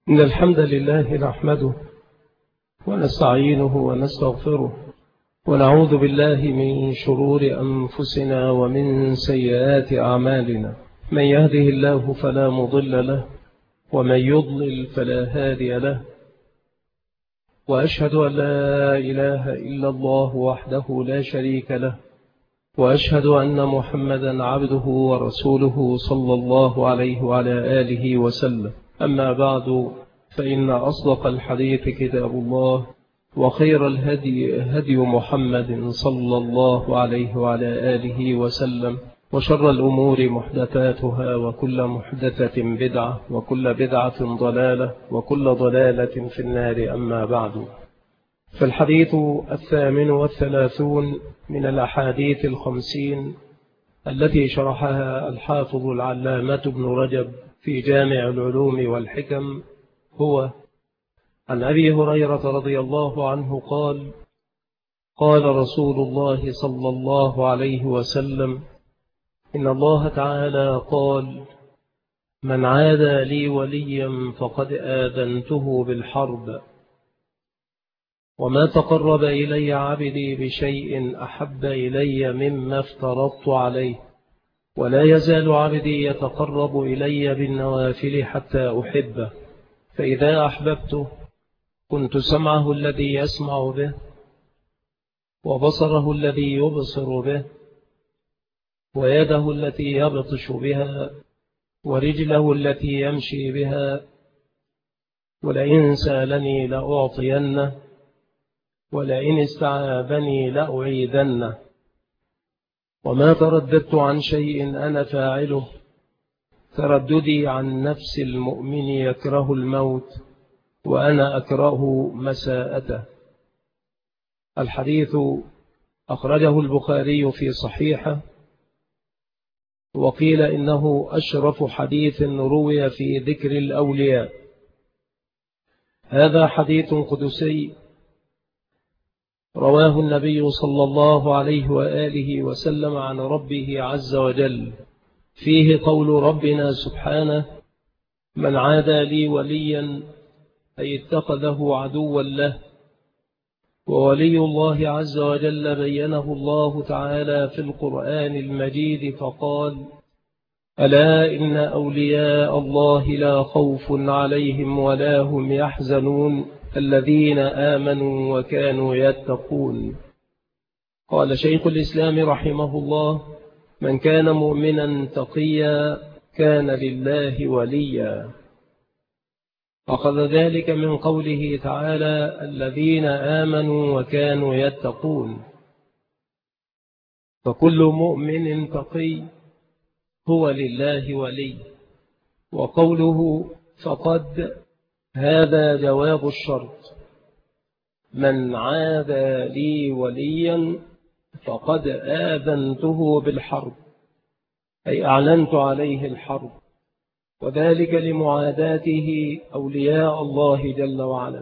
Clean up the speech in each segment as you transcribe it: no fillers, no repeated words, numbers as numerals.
إن الحمد لله نحمده ونستعينه ونستغفره ونعوذ بالله من شرور أنفسنا ومن سيئات أعمالنا. من يهده الله فلا مضل له ومن يضلل فلا هادي له، وأشهد أن لا إله إلا الله وحده لا شريك له، وأشهد أن محمدا عبده ورسوله صلى الله عليه وعلى آله وسلم. أما بعد، فإن أصدق الحديث كتاب الله، وخير الهدي هدي محمد صلى الله عليه وعلى آله وسلم، وشر الأمور محدثاتها، وكل محدثة بدعة، وكل بدعة ضلالة، وكل ضلالة في النار. أما بعد، فالحديث 38 من الأحاديث 50 التي شرحها الحافظ العلامة ابن رجب في جامع العلوم والحكم هو عن أبي هريرة رضي الله عنه قال: قال رسول الله صلى الله عليه وسلم: إن الله تعالى قال: من عادى لي وليا فقد آذنته بالحرب، وما تقرب إلي عبدي بشيء أحب إلي مما افترضت عليه، ولا يزال عبدي يتقرب إلي بالنوافل حتى أحبه، فإذا أحببته كنت سمعه الذي يسمع به، وبصره الذي يبصر به، ويده التي يبطش بها، ورجله التي يمشي بها، ولئن سألني لأعطينه، ولئن استعاذني لأعيذنه. وما ترددت عن شيء أنا فاعله ترددي عن نفس المؤمن يكره الموت، وأنا أكره مساءته. الحديث أخرجه البخاري في صحيحه، وقيل إنه أشرف حديث روي في ذكر الأولياء. هذا حديث قدسي رواه النبي صلى الله عليه وآله وسلم عن ربه عز وجل، فيه قول ربنا سبحانه: من عادى لي وليا، أي اتخذه عدوا له. وولي الله عز وجل بينه الله تعالى في القرآن المجيد فقال: ألا إن أولياء الله لا خوف عليهم ولا هم يحزنون الذين آمنوا وكانوا يتقون. قال شيخ الإسلام رحمه الله: من كان مؤمنا تقيا كان لله وليا. أخذ ذلك من قوله تعالى: الذين آمنوا وكانوا يتقون. فكل مؤمن تقي هو لله ولي. وقوله فقد، هذا جواب الشرط: من عادى لي وليا فقد آذنته بالحرب، أي أعلنت عليه الحرب، وذلك لمعاداته أولياء الله جل وعلا.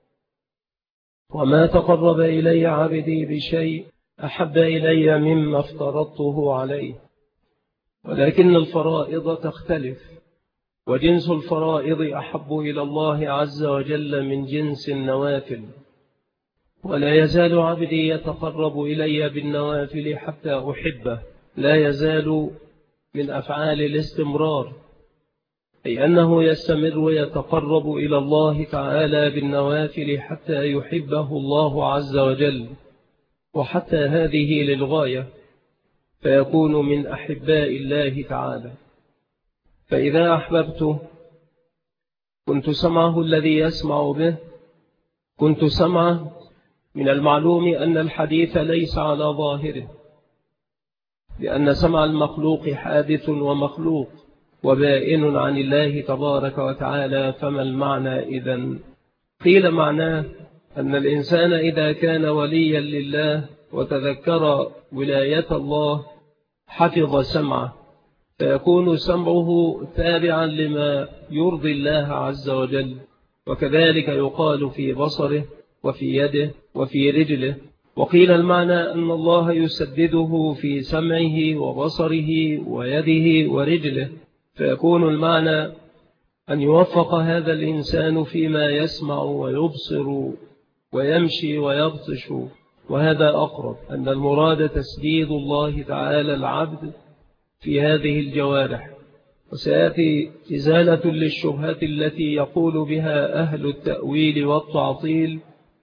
وما تقرب إلي عبدي بشيء أحب إلي مما افترضته عليه، ولكن الفرائض تختلف، وجنس الفرائض أحب إلى الله عز وجل من جنس النوافل. ولا يزال عبدي يتقرب إلي بالنوافل حتى أحبه. لا يزال من أفعال الاستمرار، أي أنه يستمر ويتقرب إلى الله تعالى بالنوافل حتى يحبه الله عز وجل، وحتى هذه للغاية، فيكون من أحباء الله تعالى. فإذا أحببته كنت سمعه الذي يسمع به. كنت سمعه، من المعلوم أن الحديث ليس على ظاهره، لأن سمع المخلوق حادث ومخلوق وبائن عن الله تبارك وتعالى. فما المعنى إذن؟ قيل معناه أن الإنسان إذا كان وليا لله وتذكر ولاية الله حفظ سمعه، فيكون سمعه تابعا لما يرضي الله عز وجل. وكذلك يقال في بصره وفي يده وفي رجله. وقيل المعنى أن الله يسدده في سمعه وبصره ويده ورجله، فيكون المعنى أن يوفق هذا الإنسان فيما يسمع ويبصر ويمشي ويبطش، وهذا أقرب، أن المراد تسديد الله تعالى العبد في هذه الجوارح. وسيأتي إزالة للشبهات التي يقول بها أهل التأويل والتعطيل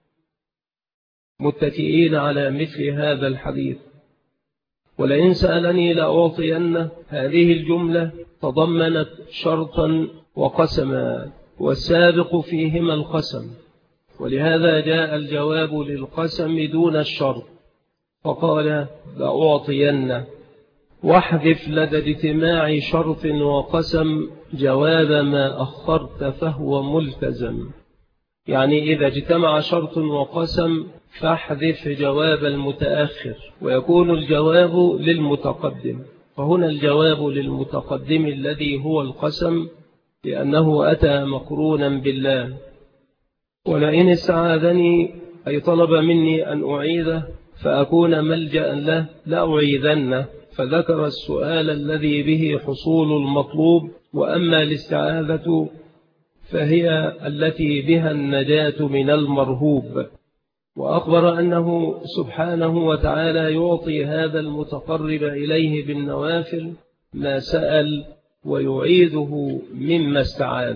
متكئين على مثل هذا الحديث. ولئن سألني لأعطين. هذه الجملة تضمنت شرطا وقسما، والسابق فيهما القسم، ولهذا جاء الجواب للقسم دون الشرط، فقال لأعطين، واحذف لدى اجتماع شرط وقسم جواب ما أخرت فهو ملتزم. يعني إذا اجتمع شرط وقسم فاحذف جواب المتأخر ويكون الجواب للمتقدم، فهنا الجواب للمتقدم الذي هو القسم، لأنه أتى مقرونا بالله. ولئن استعاذني أي طلب مني أن أعيذه فأكون ملجأ له لأعيذنه، فذكر السؤال الذي به حصول المطلوب، وأما الاستعاذة فهي التي بها النجاة من المرهوب. وأخبر أنه سبحانه وتعالى يعطي هذا المتقرب إليه بالنوافل ما سأل ويعيده مما استعاذ.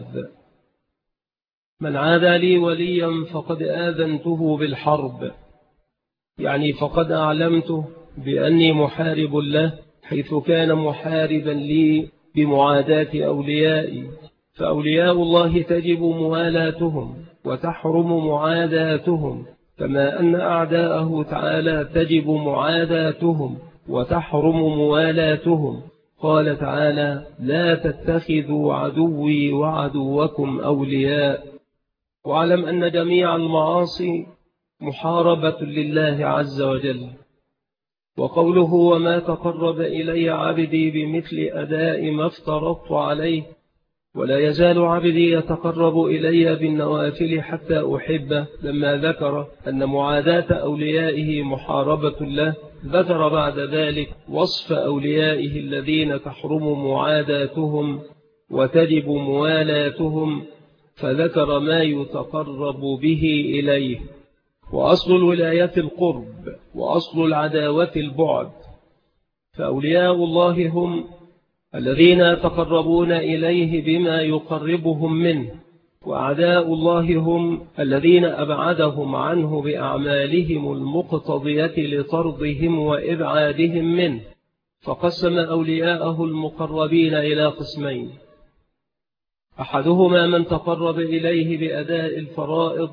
من عادى لي وليا فقد آذنته بالحرب، يعني فقد أعلمته بأني محارب له، حيث كان محاربا لي بمعاداة أوليائي. فأولياء الله تجب موالاتهم وتحرم معاداتهم، كما أن أعداءه تعالى تجب معاداتهم وتحرم موالاتهم. قال تعالى لا تتخذوا عدوي وعدوكم أولياء. واعلم أن جميع المعاصي محاربة لله عز وجل. وقوله وما تقرب إلي عبدي بمثل أداء ما افترضت عليه، ولا يزال عبدي يتقرب إلي بالنوافل حتى أحبه، لما ذكر أن معاداة أوليائه محاربة له، ذكر بعد ذلك وصف أوليائه الذين تحرم معاداتهم وتجب موالاتهم، فذكر ما يتقرب به إليه. وأصل الولاية القرب، وأصل العداوة البعد. فأولياء الله هم الذين يتقربون إليه بما يقربهم منه، وأعداء الله هم الذين أبعدهم عنه بأعمالهم المقتضية لطردهم وإبعادهم منه. فقسم أولياءه المقربين إلى قسمين: أحدهما من تقرب إليه بأداء الفرائض،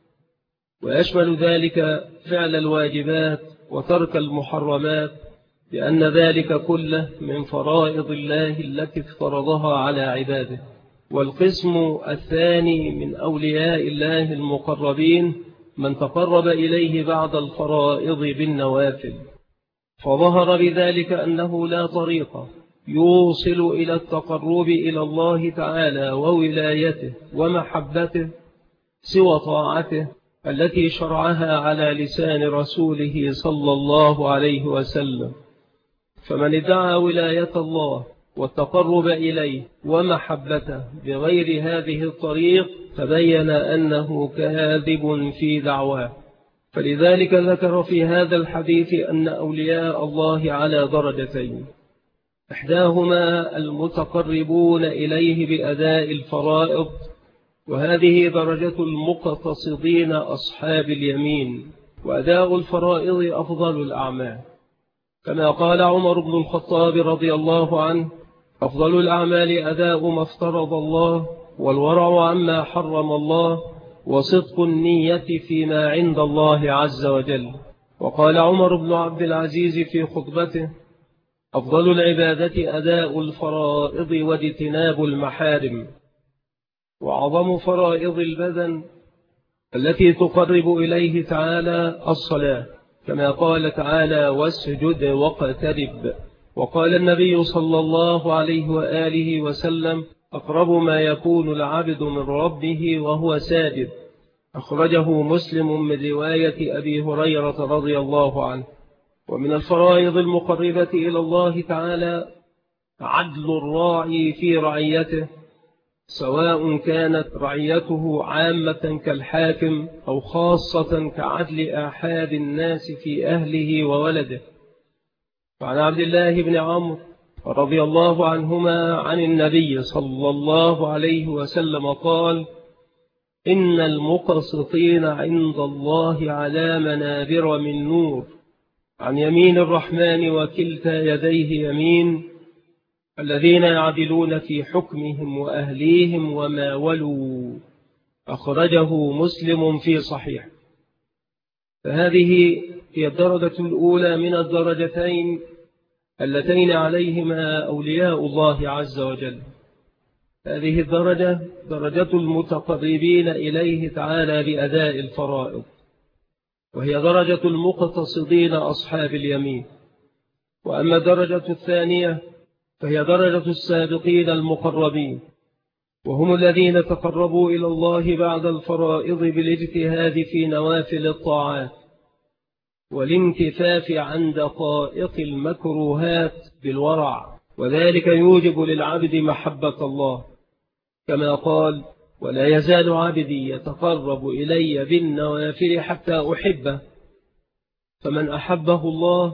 ويشمل ذلك فعل الواجبات وترك المحرمات، لأن ذلك كله من فرائض الله التي افترضها على عباده. والقسم الثاني من أولياء الله المقربين من تقرب إليه بعد الفرائض بالنوافل، فظهر بذلك أنه لا طريق يوصل إلى التقرب إلى الله تعالى وولايته ومحبته سوى طاعته التي شرعها على لسان رسوله صلى الله عليه وسلم. فمن ادعى ولاية الله والتقرب إليه ومحبته بغير هذه الطريق تبين أنه كاذب في دعواه. فلذلك ذكر في هذا الحديث أن أولياء الله على درجتين: إحداهما المتقربون إليه بأداء الفرائض، وهذه درجة المقتصدين أصحاب اليمين، وأداء الفرائض أفضل الأعمال، كما قال عمر بن الخطاب رضي الله عنه: أفضل الأعمال أداء ما افترض الله، والورع عما حرم الله، وصدق النية فيما عند الله عز وجل. وقال عمر بن عبد العزيز في خطبته: أفضل العبادة أداء الفرائض واجتناب المحارم. وعظم فرائض البدن التي تقرب إليه تعالى الصلاة، كما قال تعالى: واسجد واقترب. وقال النبي صلى الله عليه وآله وسلم: أقرب ما يكون العبد من ربه وهو ساجد. أخرجه مسلم من رواية أبي هريرة رضي الله عنه. ومن الفرائض المقربة إلى الله تعالى عدل الراعي في رعيته، سواء كانت رعيته عامة كالحاكم أو خاصة كعدل آحاد الناس في أهله وولده. وعن عبد الله بن عمرو رضي الله عنهما عن النبي صلى الله عليه وسلم قال: إن المقسطين عند الله على منابر من نور عن يمين الرحمن وكلتا يديه يمين، الذين يعدلون في حكمهم وأهليهم وما ولوا. أخرجه مسلم في صحيح. فهذه هي الدرجة الأولى من الدرجتين اللتين عليهما أولياء الله عز وجل. هذه الدرجة درجة المتقربين إليه تعالى بأداء الفرائض، وهي درجة المقتصدين أصحاب اليمين. وأما الدرجة الثانية فهي درجة السابقين المقربين، وهم الذين تقربوا إلى الله بعد الفرائض بالاجتهاد في نوافل الطاعات والانكفاف عن دقائق المكروهات بالورع، وذلك يوجب للعبد محبة الله، كما قال: ولا يزال عبدي يتقرب إلي بالنوافل حتى أحبه. فمن أحبه الله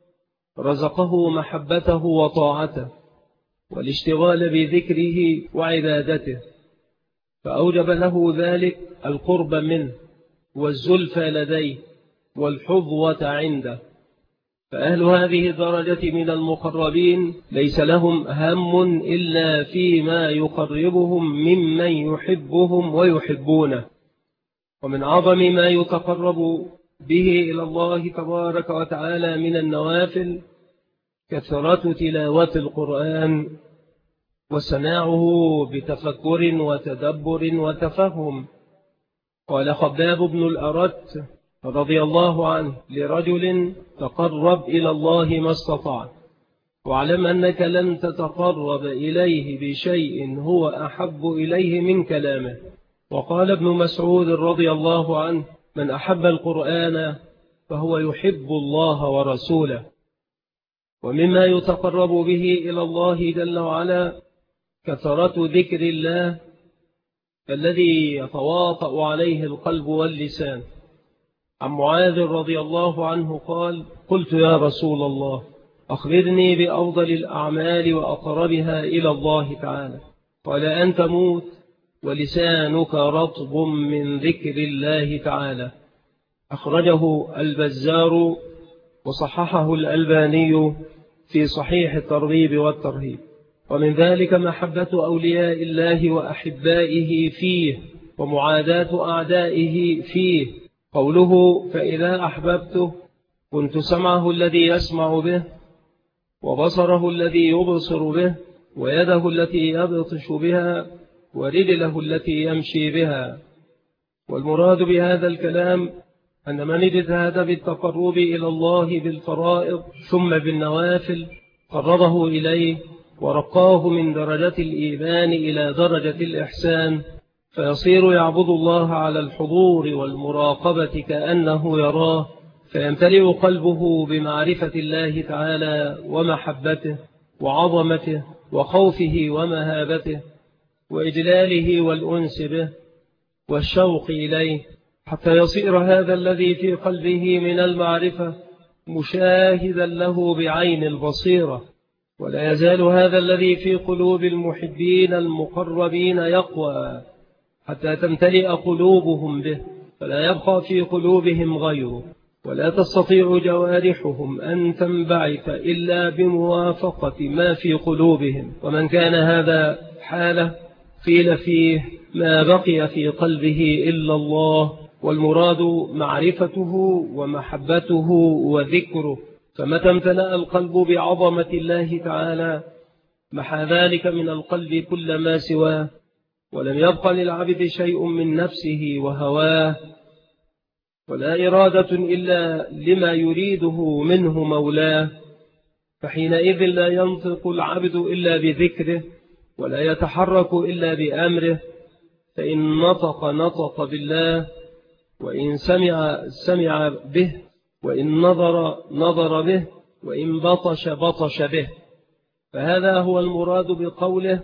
رزقه محبته وطاعته والاشتغال بذكره وعبادته، فأوجب له ذلك القرب منه والزلفى لديه والحظوة عنده. فأهل هذه الدرجة من المقربين ليس لهم هم إلا فيما يقربهم ممن يحبهم ويحبونه. ومن أعظم ما يتقرب به إلى الله تبارك وتعالى من النوافل كثرة تلاوة القرآن وسماعه بتفكر وتدبر وتفهم. قال خباب بن الأرت رضي الله عنه لرجل: تقرب إلى الله ما استطعت، واعلم أنك لن تتقرب إليه بشيء هو أحب إليه من كلامه. وقال ابن مسعود رضي الله عنه: من أحب القرآن فهو يحب الله ورسوله. ومما يتقرب به إلى الله جل وعلا كثرة ذكر الله الذي يتواطأ عليه القلب واللسان. عن معاذ رضي الله عنه قال: قلت يا رسول الله أخبرني بأفضل الأعمال وأقربها إلى الله تعالى. قال: أن تموت ولسانك رطب من ذكر الله تعالى. أخرجه البزار وصححه الألباني في صحيح الترغيب والترهيب. ومن ذلك محبة أولياء الله وأحبائه فيه ومعاداة أعدائه فيه. قوله: فإذا أحببته كنت سمعه الذي يسمع به وبصره الذي يبصر به ويده التي يبطش بها ورجله التي يمشي بها. والمراد بهذا الكلام أن من اجتهد بالتقرب إلى الله بالفرائض ثم بالنوافل قربه إليه ورقاه من درجة الإيمان إلى درجة الإحسان، فيصير يعبد الله على الحضور والمراقبة كأنه يراه، فيمتلئ قلبه بمعرفة الله تعالى ومحبته وعظمته وخوفه ومهابته وإجلاله والأنس به والشوق إليه، حتى يصير هذا الذي في قلبه من المعرفة مشاهدا له بعين البصيرة. ولا يزال هذا الذي في قلوب المحبين المقربين يقوى حتى تمتلئ قلوبهم به، فلا يبقى في قلوبهم غيره، ولا تستطيع جوارحهم أن تنبعث إلا بموافقة ما في قلوبهم. ومن كان هذا حاله قيل فيه ما بقي في قلبه إلا الله، والمراد معرفته ومحبته وذكره. فمتى امتلأ القلب بعظمة الله تعالى محى ذلك من القلب كل ما سواه، ولم يبق للعبد شيء من نفسه وهواه، ولا إرادة إلا لما يريده منه مولاه. فحينئذ لا ينطق العبد إلا بذكره ولا يتحرك إلا بأمره، فإن نطق بالله، وإن سمع به، وإن نظر به، وإن بطش به. فهذا هو المراد بقوله: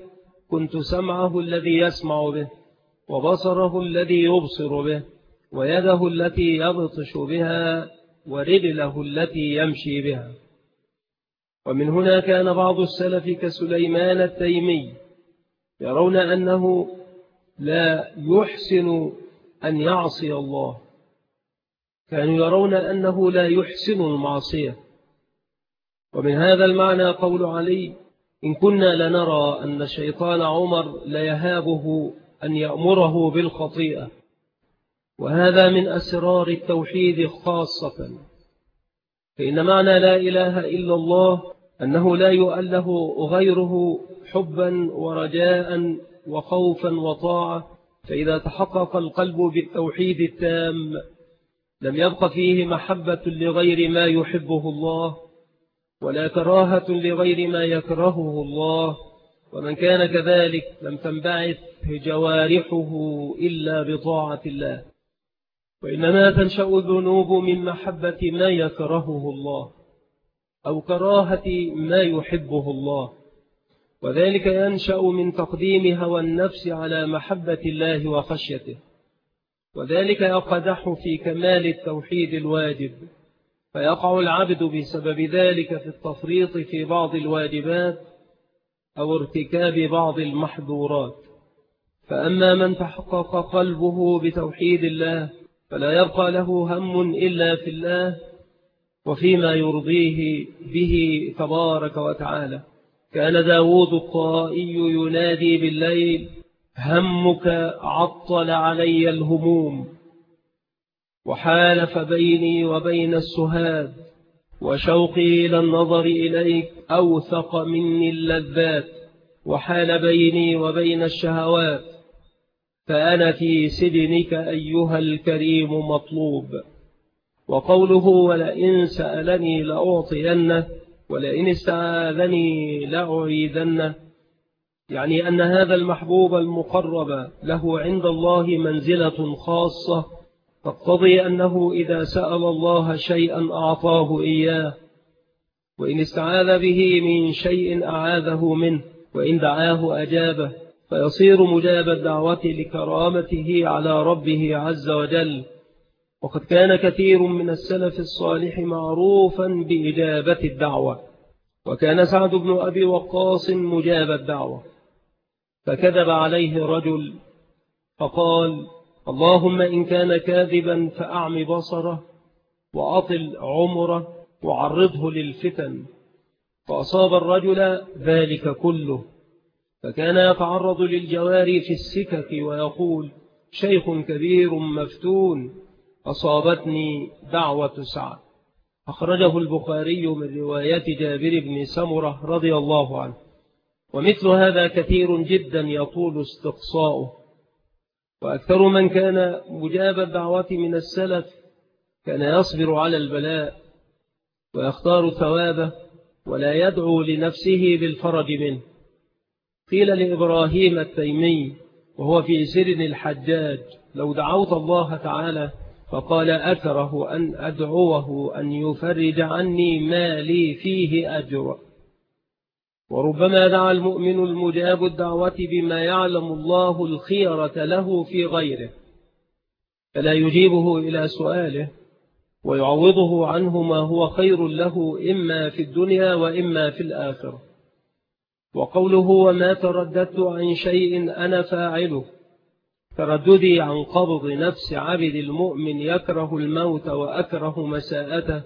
كنت سمعه الذي يسمع به، وبصره الذي يبصر به، ويده التي يبطش بها، ورجله التي يمشي بها. ومن هنا كان بعض السلف كسليمان التيمي يرون أنه لا يحسن أن يعصي الله، كانوا يرون أنه لا يحسن المعصية. ومن هذا المعنى قول علي: إن كنا لنرى أن شيطان عمر ليهابه أن يأمره بالخطيئة. وهذا من أسرار التوحيد خاصة، فإن معنى لا إله إلا الله أنه لا يؤله غيره حبا ورجاء وخوفا وطاعة. فإذا تحقق القلب بالتوحيد التام لم يبق فيه محبة لغير ما يحبه الله، ولا كراهة لغير ما يكرهه الله. ومن كان كذلك لم تنبعث جوارحه إلا بطاعة الله، وإنما تنشأ الذنوب من محبة ما يكرهه الله أو كراهة ما يحبه الله، وذلك ينشأ من تقديم هوى النفس على محبة الله وخشيته، وذلك يقدح في كمال التوحيد الواجب، فيقع العبد بسبب ذلك في التفريط في بعض الواجبات أو ارتكاب بعض المحظورات. فأما من تحقق قلبه بتوحيد الله فلا يبقى له هم إلا في الله وفيما يرضيه به تبارك وتعالى. كان داود الطائي ينادي بالليل: همك عطل علي الهموم، وحالف بيني وبين السهاد، وشوقي إلى النظر إليك أوثق مني اللذات، وحال بيني وبين الشهوات، فأنا في سجنك أيها الكريم مطلوب. وقوله: ولئن سألني لأعطينه، ولئن استعاذني لأعيذنه، يعني أن هذا المحبوب المقرب له عند الله منزلة خاصة تقتضي أنه إذا سأل الله شيئا أعطاه إياه، وإن استعاذ به من شيء أعاذه منه، وإن دعاه أجابه، فيصير مجاب الدعوة لكرامته على ربه عز وجل. وقد كان كثير من السلف الصالح معروفا بإجابة الدعوة، وكان سعد بن أبي وقاص مجاب الدعوة، فكذب عليه رجل فقال: اللهم إن كان كاذبا فأعم بصره وأطل عمره وعرضه للفتن. فأصاب الرجل ذلك كله، فكان يتعرض للجواري في السكك ويقول: شيخ كبير مفتون أصابتني دعوة سعد. أخرجه البخاري من رواية جابر بن سمرة رضي الله عنه. ومثل هذا كثير جدا يطول استقصاؤه. وأكثر من كان مجاب الدعوة من السلف كان يصبر على البلاء ويختار ثوابه ولا يدعو لنفسه بالفرج منه. قيل لإبراهيم التيمي وهو في سجن الحجاج: لو دعوت الله تعالى، فقال: أكره أن أدعوه أن يفرج عني ما لي فيه أجر. وربما دعا المؤمن المجاب الدعوة بما يعلم الله الخيرة له في غيره، فلا يجيبه إلى سؤاله ويعوضه عنه ما هو خير له إما في الدنيا وإما في الآخرة. وقوله: وما ترددت عن شيء أنا فاعله، ترددي عن قبض نفس عبد المؤمن يكره الموت وأكره مساءته.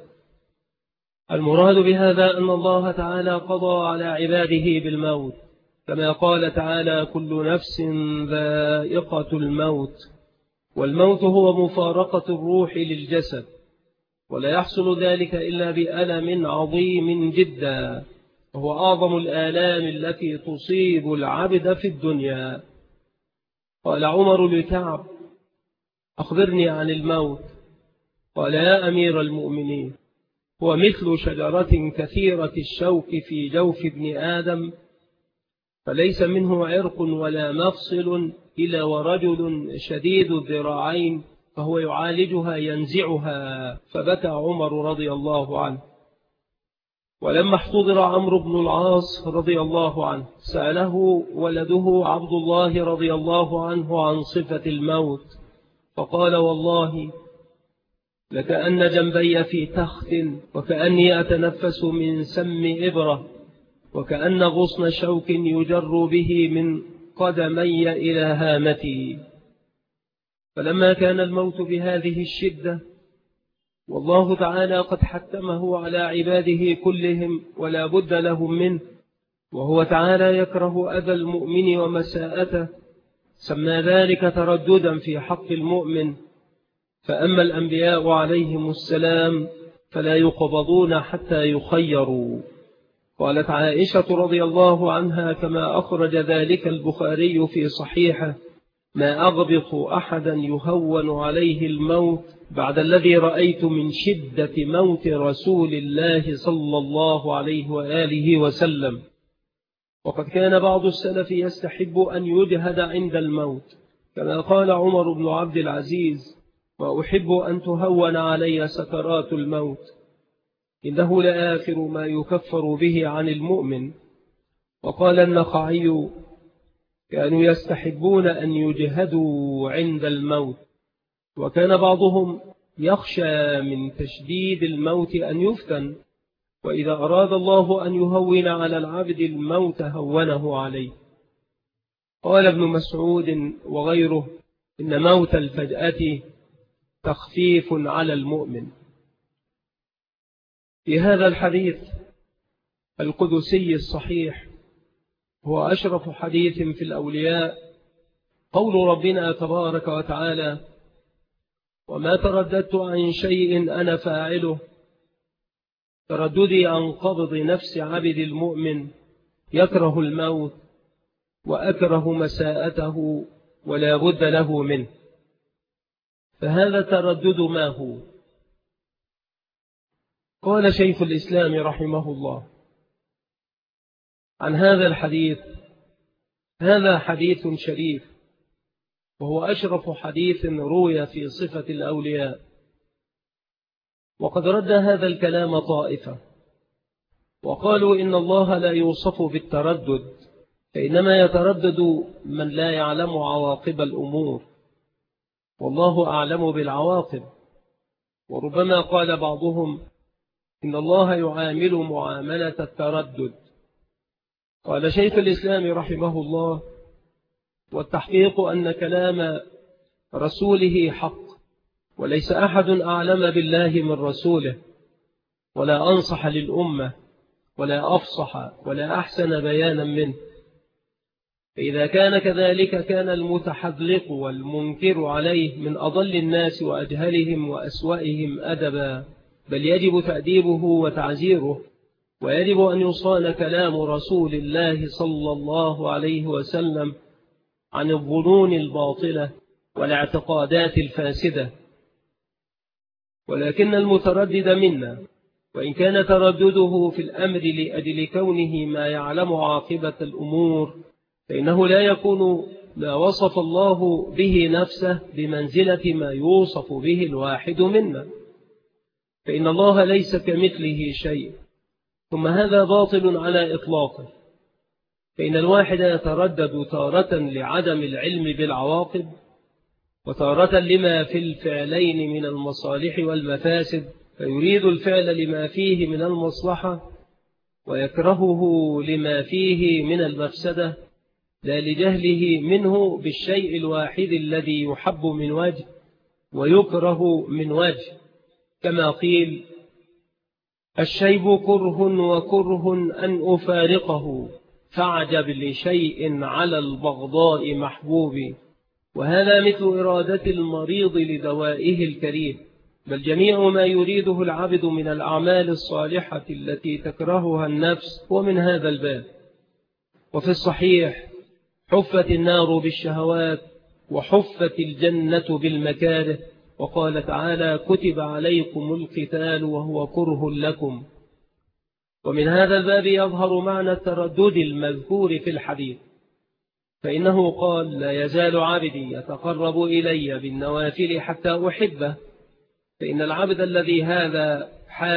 المراد بهذا أن الله تعالى قضى على عباده بالموت، كما قال تعالى: كل نفس ذائقة الموت. والموت هو مفارقة الروح للجسد، ولا يحصل ذلك إلا بألم عظيم جدا، وهو أعظم الآلام التي تصيب العبد في الدنيا. قال عمر لكعب: أخبرني عن الموت. قال: يا أمير المؤمنين، هو مثل شجرة كثيرة الشوك في جوف ابن آدم، فليس منه عرق ولا مفصل إلا ورجل شديد الذراعين فهو يعالجها ينزعها. فبكى عمر رضي الله عنه. ولما احتضر عمرو بن العاص رضي الله عنه سأله ولده عبد الله رضي الله عنه عن صفة الموت، فقال: والله لكأن جنبي في تخت، وكأني أتنفس من سم إبرة، وكأن غصن شوك يجر به من قدمي إلى هامتي. فلما كان الموت بهذه الشدة والله تعالى قد حتمه على عباده كلهم ولا بد لهم منه، وهو تعالى يكره أذى المؤمن ومساءته، سمى ذلك ترددا في حق المؤمن. فأما الأنبياء عليهم السلام فلا يقبضون حتى يخيروا. قالت عائشة رضي الله عنها كما أخرج ذلك البخاري في صحيحه: ما أغبط أحدا يهون عليه الموت بعد الذي رأيت من شدة موت رسول الله صلى الله عليه وآله وسلم. وقد كان بعض السلف يستحب أن يجهد عند الموت، كما قال عمر بن عبد العزيز: وأحب أن تهون علي سكرات الموت، إنه لآخر ما يكفر به عن المؤمن. وقال النخعي: كانوا يستحبون أن يجهدوا عند الموت، وكان بعضهم يخشى من تشديد الموت أن يفتن، وإذا أراد الله أن يهون على العبد الموت هونه عليه. قال ابن مسعود وغيره: إن موت الفجأة تخفيف على المؤمن. في هذا الحديث القدسي الصحيح هو أشرف حديث في الأولياء قول ربنا تبارك وتعالى: وما ترددت عن شيء أنا فاعله، ترددي عن قبض نفس عبد المؤمن يكره الموت وأكره مساءته ولا بد له منه. فهذا التردد ما هو؟ قال شيخ الإسلام رحمه الله عن هذا الحديث: هذا حديث شريف، وهو أشرف حديث روي في صفة الأولياء. وقد رد هذا الكلام طائفة وقالوا إن الله لا يوصف بالتردد، فإنما يتردد من لا يعلم عواقب الأمور، والله أعلم بالعواقب. وربما قال بعضهم إن الله يعامل معاملة التردد. قال شيخ الإسلام رحمه الله: والتحقيق أن كلام رسوله حق، وليس أحد أعلم بالله من رسوله، ولا أنصح للأمة، ولا أفصح، ولا أحسن بيانا منه. فإذا كان كذلك كان المتحذلق والمنكر عليه من أضل الناس وأجهلهم وأسوأهم أدبا، بل يجب تأديبه وتعزيره، ويجب أن يصان كلام رسول الله صلى الله عليه وسلم عن الظنون الباطلة والاعتقادات الفاسدة. ولكن المتردد منا، وإن كان تردده في الأمر لأجل كونه ما يعلم عاقبة الأمور، فإنه لا يكون ما وصف الله به نفسه بمنزلة ما يوصف به الواحد منا، فإن الله ليس كمثله شيء. ثم هذا باطل على إطلاقه، فإن الواحد يتردد تارة لعدم العلم بالعواقب، وتارة لما في الفعلين من المصالح والمفاسد، فيريد الفعل لما فيه من المصلحة ويكرهه لما فيه من المفسدة، لا لجهله منه بالشيء الواحد الذي يحب من وجه ويكره من وجه. كما قيل: الشيب كره وكره أن أفارقه، فاعجب لشيء على البغضاء محبوب. وهذا مثل إرادة المريض لدوائه الكريم، بل جميع ما يريده العبد من الأعمال الصالحة التي تكرهها النفس ومن هذا الباب. وفي الصحيح: حفت النار بالشهوات وحفت الجنة بالمكاره، وقال تعالى: كتب عليكم القتال وهو كره لكم. ومن هذا الباب يظهر معنى التردد المذكور في الحديث، فإنه قال: لا يزال عبدي يتقرب إلي بالنوافل حتى أحبه. فإن العبد الذي هذا حاله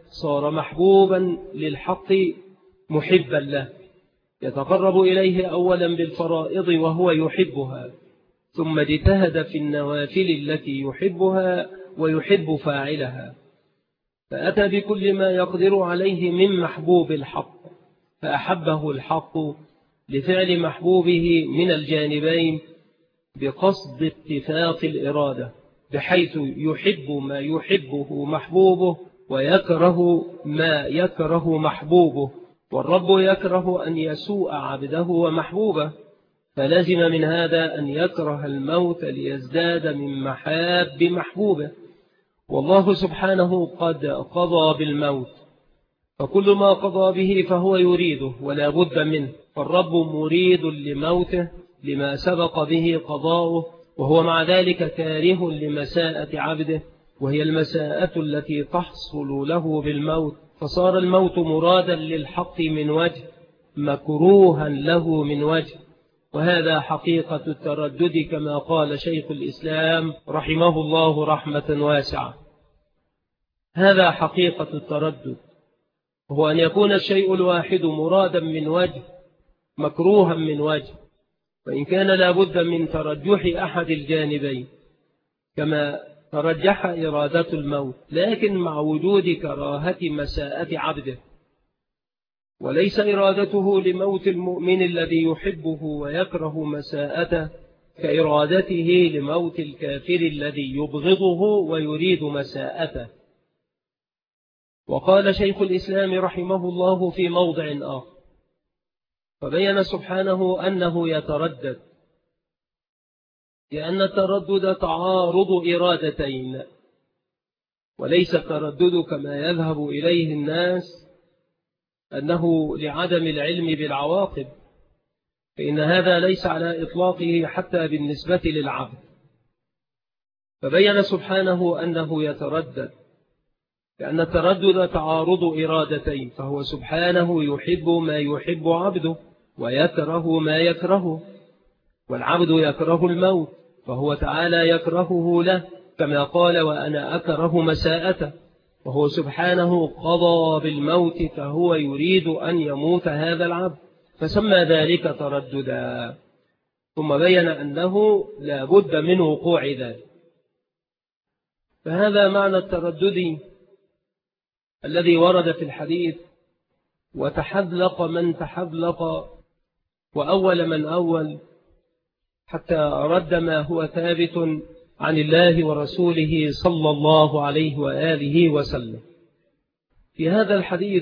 صار محبوبا للحق محبا له، يتقرب إليه أولا بالفرائض وهو يحبها، ثم اجتهد في النوافل التي يحبها ويحب فاعلها، فأتى بكل ما يقدر عليه من محبوب الحق، فأحبه الحق لفعل محبوبه من الجانبين بقصد اتفاق الإرادة، بحيث يحب ما يحبه محبوبه ويكره ما يكره محبوبه، والرب يكره أن يسوء عبده ومحبوبه، فلزم من هذا أن يكره الموت ليزداد من محاب محبوبه. والله سبحانه قد قضى بالموت، فكل ما قضى به فهو يريده ولا بد منه، فالرب مريد لموته لما سبق به قضاؤه، وهو مع ذلك كاره لمساءة عبده، وهي المساءة التي تحصل له بالموت، فصار الموت مرادا للحق من وجه، مكروها له من وجه، وهذا حقيقة التردد كما قال شيخ الإسلام رحمه الله رحمة واسعة. هذا حقيقة التردد، هو أن يكون الشيء الواحد مرادا من وجه مكروها من وجه، وإن كان لابد من ترجح أحد الجانبين كما ترجح إرادة الموت، لكن مع وجود كراهة مساءة عبده، وليس إرادته لموت المؤمن الذي يحبه ويكره مساءته كإرادته لموت الكافر الذي يبغضه ويريد مساءته. وقال شيخ الإسلام رحمه الله في موضع آخر، فبين سبحانه أنه يتردد، لأن التردد تعارض إرادتين، وليس التردد كما يذهب إليه الناس أنه لعدم العلم بالعواقب، فإن هذا ليس على إطلاقه حتى بالنسبة للعبد. فبين سبحانه أنه يتردد لأن التردد تعارض إرادتين، فهو سبحانه يحب ما يحب عبده ويكره ما يكرهه، والعبد يكره الموت فهو تعالى يكرهه له، كما قال وأنا أكره مساءته، وهو سبحانه قضى بالموت فهو يريد أن يموت هذا العبد، فسمى ذلك ترددا، ثم بين أنه لا بد من وقوع ذلك. فهذا معنى التردد الذي ورد في الحديث، وتحذلق من تحذلق وأول من أول حتى رد ما هو ثابت عن الله ورسوله صلى الله عليه وآله وسلم. في هذا الحديث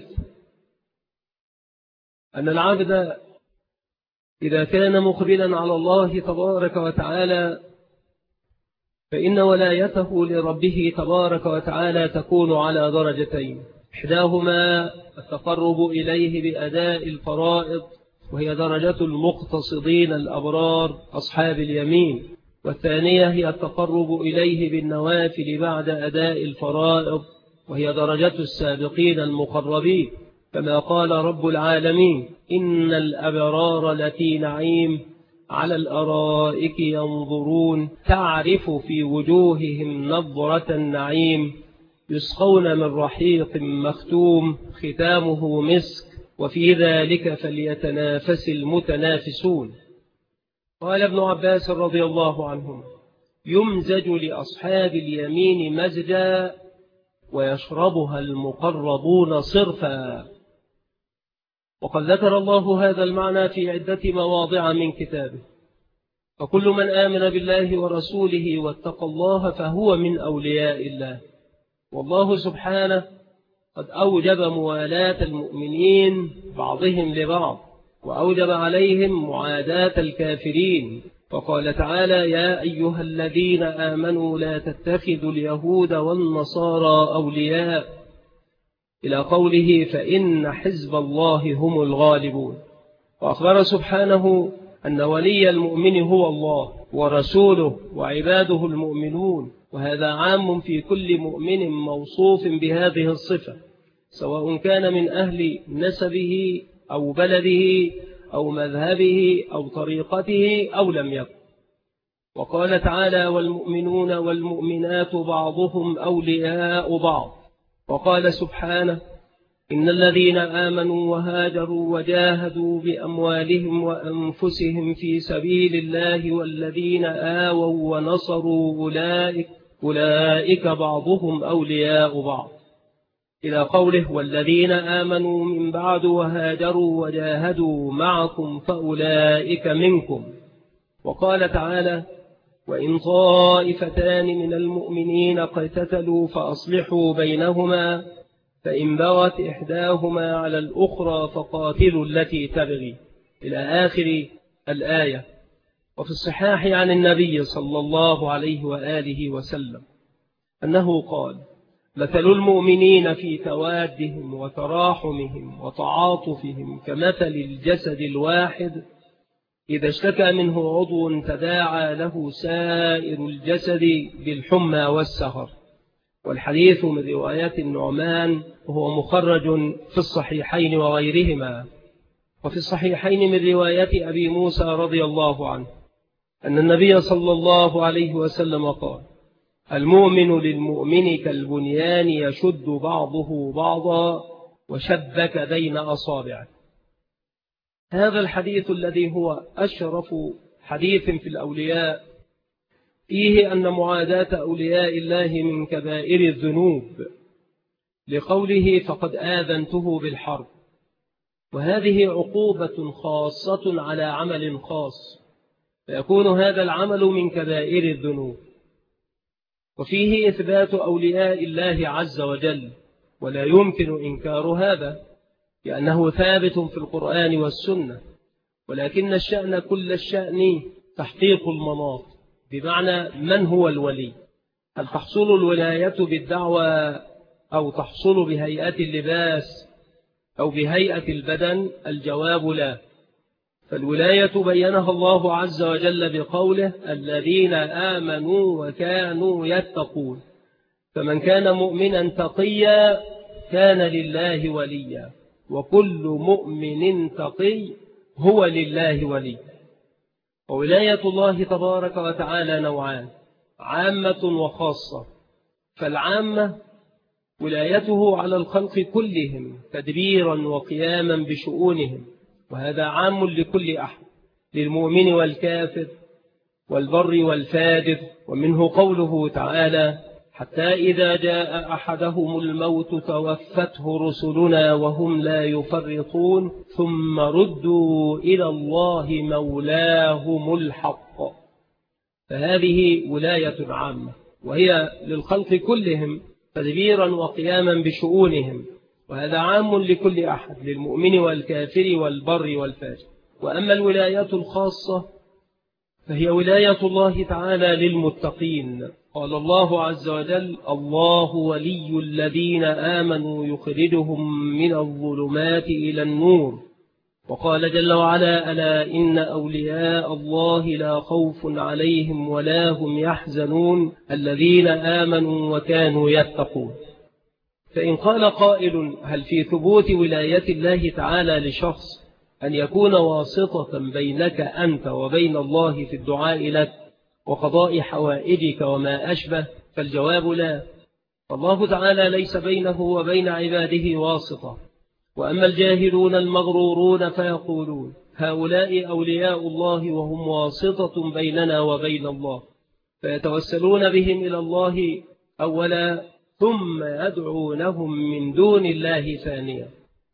أن العبد إذا كان مقبلا على الله تبارك وتعالى فإن ولايته لربه تبارك وتعالى تكون على درجتين، إحداهما التقرب إليه بأداء الفرائض، وهي درجة المقتصدين الأبرار أصحاب اليمين، والثانية هي التقرب إليه بالنوافل بعد أداء الفرائض، وهي درجة السابقين المقربين، كما قال رب العالمين إن الأبرار لفي نعيم على الأرائك ينظرون تعرف في وجوههم نظرة النعيم يسقون من رحيق مختوم ختامه مسك وفي ذلك فليتنافس المتنافسون. قال ابن عباس رضي الله عنهم يمزج لأصحاب اليمين مزجا ويشربها المقربون صرفا. وقد ذكر الله هذا المعنى في عدة مواضع من كتابه، فكل من آمن بالله ورسوله واتقى الله فهو من أولياء الله، والله سبحانه قد أوجب موالاة المؤمنين بعضهم لبعض، وأوجب عليهم معاداة الكافرين، فقال تعالى يا أيها الذين آمنوا لا تتخذوا اليهود والنصارى أولياء إلى قوله فإن حزب الله هم الغالبون. وأخبر سبحانه أن ولي المؤمن هو الله ورسوله وعباده المؤمنون، وهذا عام في كل مؤمن موصوف بهذه الصفة، سواء كان من أهل نسبه أو بلده أو مذهبه أو طريقته أو لم يكن. وقال تعالى والمؤمنون والمؤمنات بعضهم أولياء بعض، وقال سبحانه: إن الذين آمنوا وهاجروا وجاهدوا بأموالهم وأنفسهم في سبيل الله والذين آووا ونصروا أولئك بعضهم أولياء بعض، إلى قوله: والذين آمنوا من بعد وهاجروا وجاهدوا معكم فأولئك منكم. وقال تعالى: وإن طائفتان من المؤمنين اقتتلوا فأصلحوا بينهما فإن بغت إحداهما على الأخرى فقاتلوا التي تبغي، إلى آخر الآية. وفي الصحاح عن النبي صلى الله عليه وآله وسلم أنه قال: مثل المؤمنين في توادهم وتراحمهم وتعاطفهم كمثل الجسد الواحد إذا اشتكى منه عضو تداعى له سائر الجسد بالحمى والسهر. والحديث من روايات النعمان، وهو مخرج في الصحيحين وغيرهما. وفي الصحيحين من رواية أبي موسى رضي الله عنه أن النبي صلى الله عليه وسلم قال: المؤمن للمؤمن كالبنيان يشد بعضه بعضا وشبك بين أصابعه. هذا الحديث الذي هو أشرف حديث في الأولياء فيه أن معاداة أولياء الله من كبائر الذنوب، لقوله: فقد آذنته بالحرب. وهذه عقوبة خاصة على عمل خاص، فيكون هذا العمل من كبائر الذنوب. وفيه إثبات أولياء الله عز وجل، ولا يمكن إنكار هذا لأنه ثابت في القرآن والسنة. ولكن الشأن كل الشأن تحقيق المناط، بمعنى من هو الولي؟ هل تحصل الولاية بالدعوة أو تحصل بهيئة اللباس أو بهيئة البدن؟ الجواب لا. فالولاية بينها الله عز وجل بقوله: الذين آمنوا وكانوا يتقون. فمن كان مؤمنا تقيا كان لله وليا، وكل مؤمن تقي هو لله ولي. وولاية الله تبارك وتعالى نوعان: عامة وخاصة. فالعامة ولايته على الخلق كلهم تدبيرا وقياما بشؤونهم، وهذا عام لكل أحد، للمؤمن والكافر والبر والفاجر. ومنه قوله تعالى: حتى إذا جاء أحدهم الموت توفته رسلنا وهم لا يفرطون ثم ردوا إلى الله مولاهم الحق. فهذه ولاية عامة، وهي للخلق كلهم تدبيرا وقياما بشؤونهم، وهذا عام لكل أحد، للمؤمن والكافر والبر والفاجر. وأما الولاية الخاصة فهي ولاية الله تعالى للمتقين. قال الله عز وجل: الله ولي الذين آمنوا يخرجهم من الظلمات إلى النور. وقال جل وعلا: ألا إن أولياء الله لا خوف عليهم ولا هم يحزنون الذين آمنوا وكانوا يتقون. فإن قال قائل: هل في ثبوت ولاية الله تعالى لشخص أن يكون واسطة بينك أنت وبين الله في الدعاء لك وقضاء حوائجك وما أشبه؟ فالجواب لا. فالله تعالى ليس بينه وبين عباده واسطة. وأما الجاهلون المغرورون فيقولون: هؤلاء أولياء الله وهم واسطة بيننا وبين الله، فيتوسلون بهم إلى الله أولا ثم يدعونهم من دون الله ثانيا.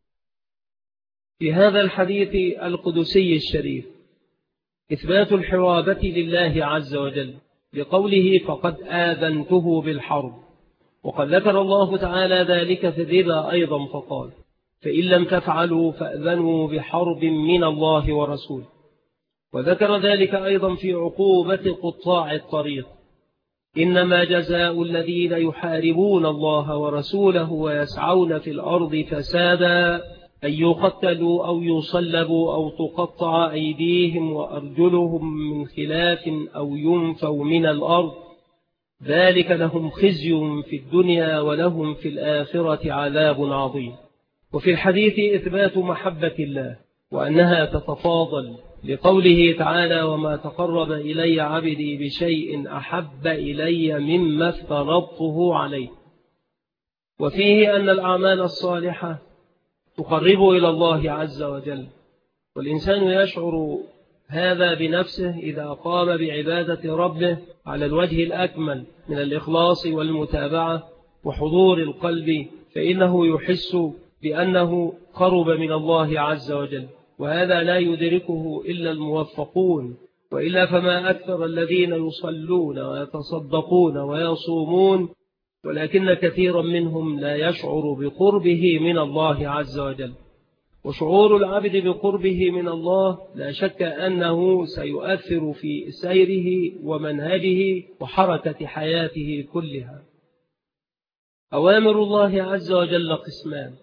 في هذا الحديث القدسي الشريف إثبات الحرابة لله عز وجل، لقوله: فقد آذنته بالحرب. وقد ذكر الله تعالى ذلك في الربا أيضا فقال: فإن لم تفعلوا فأذنوا بحرب من الله ورسوله. وذكر ذلك أيضا في عقوبة قطاع الطريق: إنما جزاء الذين يحاربون الله ورسوله ويسعون في الأرض فسادا أن يقتلوا أو يصلبوا أو تقطع أيديهم وأرجلهم من خلاف أو ينفوا من الأرض، ذلك لهم خزي في الدنيا ولهم في الآخرة عذاب عظيم. وفي الحديث إثبات محبة الله وأنها تتفاضل، لقوله تعالى: وما تقرب إلي عبدي بشيء أحب إلي مما افترضته عليه. وفيه أن الأعمال الصالحة تقرب إلى الله عز وجل، والإنسان يشعر هذا بنفسه إذا قام بعبادة ربه على الوجه الأكمل من الإخلاص والمتابعة وحضور القلب، فإنه يحس بأنه قرب من الله عز وجل، وهذا لا يدركه إلا الموفقون، وإلا فما أكثر الذين يصلون ويتصدقون ويصومون، ولكن كثيرا منهم لا يشعر بقربه من الله عز وجل. وشعور العبد بقربه من الله لا شك أنه سيؤثر في سيره ومنهجه وحركة حياته كلها. أوامر الله عز وجل قسمان: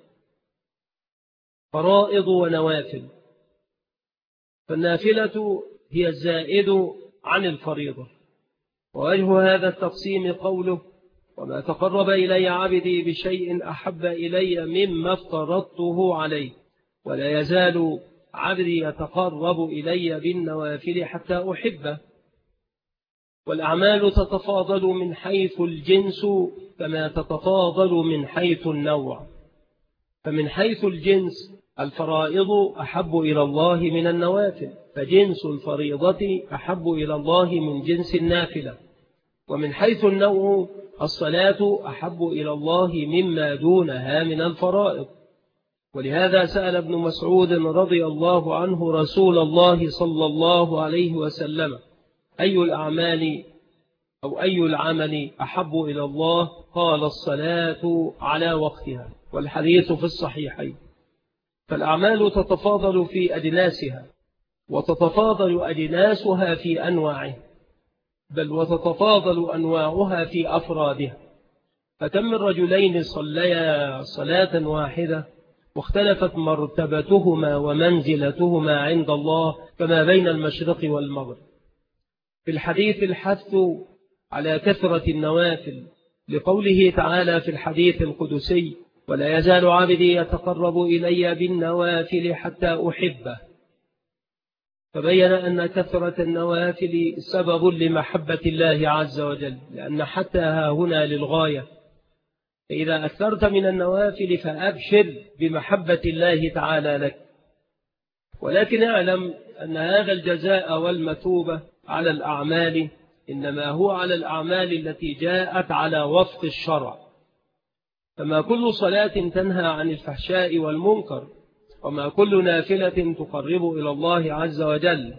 فرائض ونوافل. فالنافلة هي الزائد عن الفريضة، ووجه هذا التقسيم قوله: وما تقرب إلي عبدي بشيء أحب إلي مما افترضته عليه، ولا يزال عبدي يتقرب إلي بالنوافل حتى أحبه. والأعمال تتفاضل من حيث الجنس كما تتفاضل من حيث النوع. فمن حيث الجنس الفرائض أحب إلى الله من النوافل، فجنس الفريضة أحب إلى الله من جنس النافلة. ومن حيث النوع الصلاة أحب إلى الله مما دونها من الفرائض. ولهذا سأل ابن مسعود رضي الله عنه رسول الله صلى الله عليه وسلم: أي الأعمال أو أي العمل أحب إلى الله؟ قال: الصلاة على وقتها. والحديث في الصحيحين. فالأعمال تتفاضل في أجناسها، وتتفاضل أجناسها في أنواعها، بل وتتفاضل أنواعها في أفرادها. فكم من رجلين صليا صلاة واحدة واختلفت مرتبتهما ومنزلتهما عند الله كما بين المشرق والمغرب. في الحديث الحث على كثرة النوافل، لقوله تعالى في الحديث القدسي: ولا يزال عبدي يتقرب إلي بالنوافل حتى أحبه. فبين أن كثرة النوافل سبب لمحبة الله عز وجل، لأن حتى هنا للغاية. فإذا أكثرت من النوافل فأبشر بمحبة الله تعالى لك. ولكن اعلم أن هذا الجزاء والمثوبة على الأعمال إنما هو على الأعمال التي جاءت على وفق الشرع. فما كل صلاة تنهى عن الفحشاء والمنكر، وما كل نافلة تقرب إلى الله عز وجل.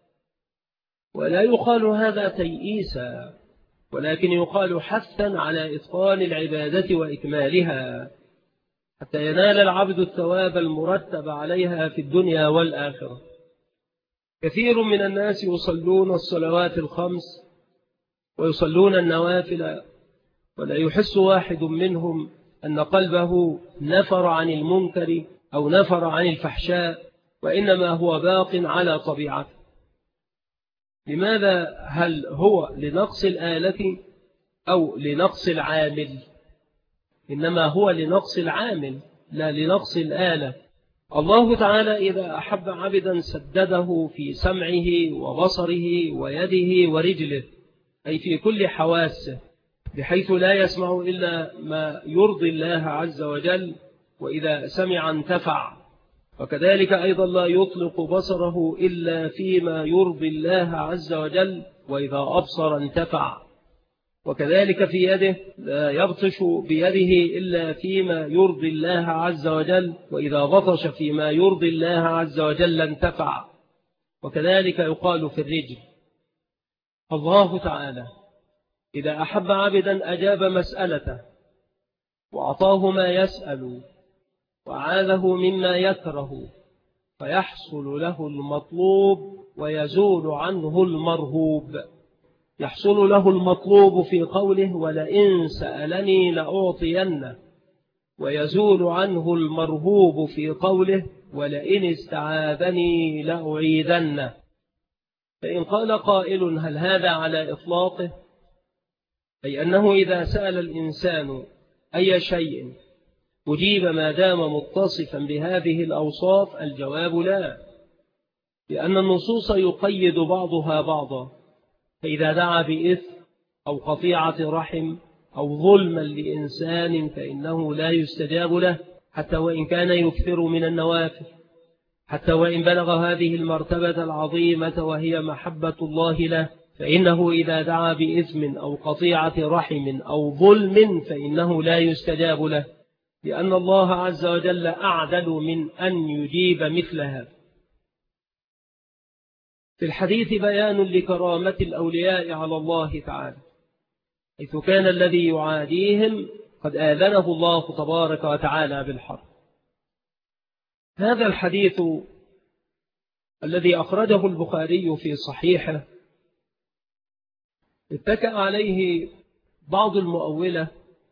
ولا يقال هذا تيئيسا، ولكن يقال حثا على إتقان العبادة وإكمالها، حتى ينال العبد الثواب المرتب عليها في الدنيا والآخرة. كثير من الناس يصلون الصلوات الخمس ويصلون النوافل، ولا يحس واحد منهم أن قلبه نفر عن المنكر أو نفر عن الفحشاء، وإنما هو باق على طبيعته. لماذا؟ هل هو لنقص الآلة أو لنقص العامل؟ إنما هو لنقص العامل لا لنقص الآلة. الله تعالى إذا أحب عبدا سدده في سمعه وبصره ويده ورجله، أي في كل حواسه، بحيث لا يسمع إلا ما يرضي الله عز وجل، وإذا سمع انتفع. وكذلك أيضا لا يطلق بصره إلا فيما يرضي الله عز وجل، وإذا أبصر انتفع. وكذلك في يده لا يبطش بيده إلا فيما يرضي الله عز وجل، وإذا بطش فيما يرضي الله عز وجل انتفع. وكذلك يقال في الرجل. الله تعالى إذا أحب عبدا أجاب مسألته، وأعطاه ما يسأل، وعاذه مما يكره، فيحصل له المطلوب ويزول عنه المرهوب. يحصل له المطلوب في قوله: ولئن سألني لأعطينه، ويزول عنه المرهوب في قوله: ولئن استعاذني لأعيذنه. فإن قال قائل: هل هذا على إطلاقه؟ أي أنه إذا سأل الإنسان أي شيء أجيب ما دام متصفا بهذه الأوصاف؟ الجواب لا، لأن النصوص يقيد بعضها بعضا. فإذا دعا بإثم أو قطيعة رحم أو ظلما لإنسان فإنه لا يستجاب له حتى وإن كان يكثر من النوافل، حتى وإن بلغ هذه المرتبة العظيمة وهي محبة الله له، فإنه إذا دعا بإثم أو قطيعة رحم أو ظلم فإنه لا يستجاب له، لأن الله عز وجل أعدل من أن يجيب مثل هذا. في الحديث بيان لكرامة الأولياء على الله تعالى، حيث كان الذي يعاديهم قد آذنه الله تبارك وتعالى بالحرب. هذا الحديث الذي أخرجه البخاري في صحيحه اتكأ عليه بعض المؤولة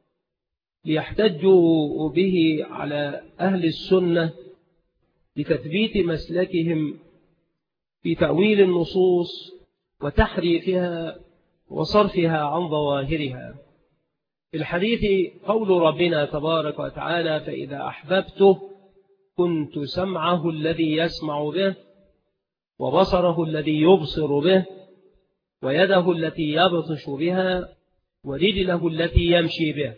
ليحتجوا به على أهل السنة لتثبيت مسلكهم في تأويل النصوص وتحريفها وصرفها عن ظواهرها. في الحديث قول ربنا تبارك وتعالى: فإذا أحببته كنت سمعه الذي يسمع به وبصره الذي يبصر به ويده التي يبطش بها ورجله التي يمشي به.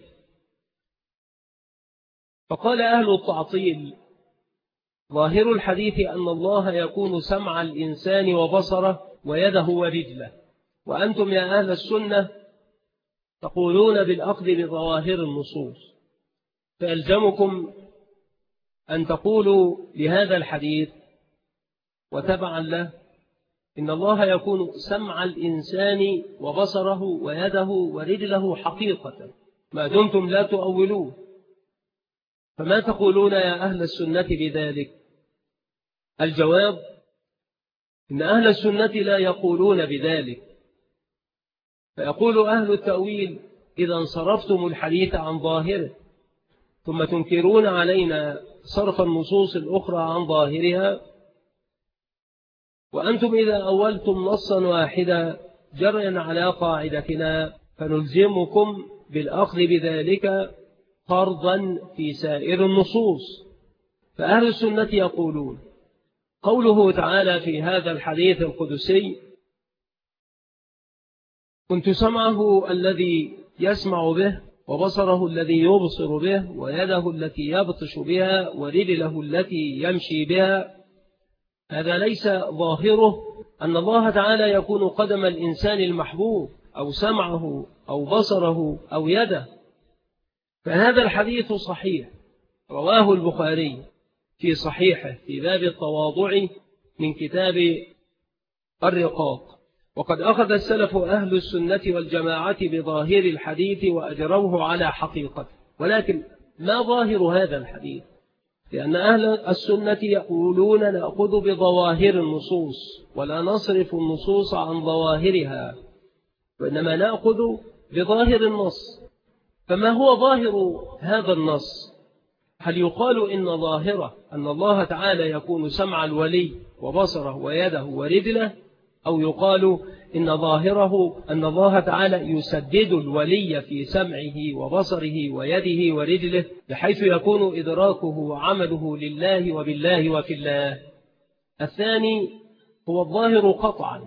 فقال أهل التعطيل: ظاهر الحديث أن الله يكون سمع الإنسان وبصره ويده ورجله، وأنتم يا أهل السنة تقولون بالأخذ بظواهر النصوص، فيلزمكم أن تقولوا لهذا الحديث وتبعا له إن الله يكون سمع الإنسان وبصره ويده ورجله حقيقة، ما دمتم لا تؤولون. فما تقولون يا أهل السنة بذلك؟ الجواب: إن أهل السنة لا يقولون بذلك. فيقول أهل التأويل: إذا انصرفتم الحديث عن ظاهره ثم تنكرون علينا صرف النصوص الأخرى عن ظاهرها، وأنتم إذا أولتم نصا واحدا جريا على قاعدتنا فنلزمكم بالأخذ بذلك فرضا في سائر النصوص. فأهل السنة يقولون: قوله تعالى في هذا الحديث القدسي: كنت سمعه الذي يسمع به وبصره الذي يبصر به ويده التي يبطش بها ورجله التي يمشي بها، هذا ليس ظاهره أن الله تعالى يكون قدم الإنسان المحبوب أو سمعه أو بصره أو يده. فهذا الحديث صحيح، رواه البخاري في صحيحه في باب التواضع من كتاب الرقاق. وقد أخذ السلف أهل السنة والجماعة بظاهر الحديث وأجروه على حقيقته. ولكن ما ظاهر هذا الحديث؟ لأن أهل السنة يقولون نأخذ بظواهر النصوص ولا نصرف النصوص عن ظواهرها، وإنما نأخذ بظاهر النص. فما هو ظاهر هذا النص؟ هل يقال إن ظاهره أن الله تعالى يكون سمع الولي وبصره ويده ورجله، أو يقال إن ظاهره أن الله تعالى يسدد الولي في سمعه وبصره ويده ورجله بحيث يكون إدراكه وعمله لله وبالله وفي الله؟ الثاني هو الظاهر قطعا.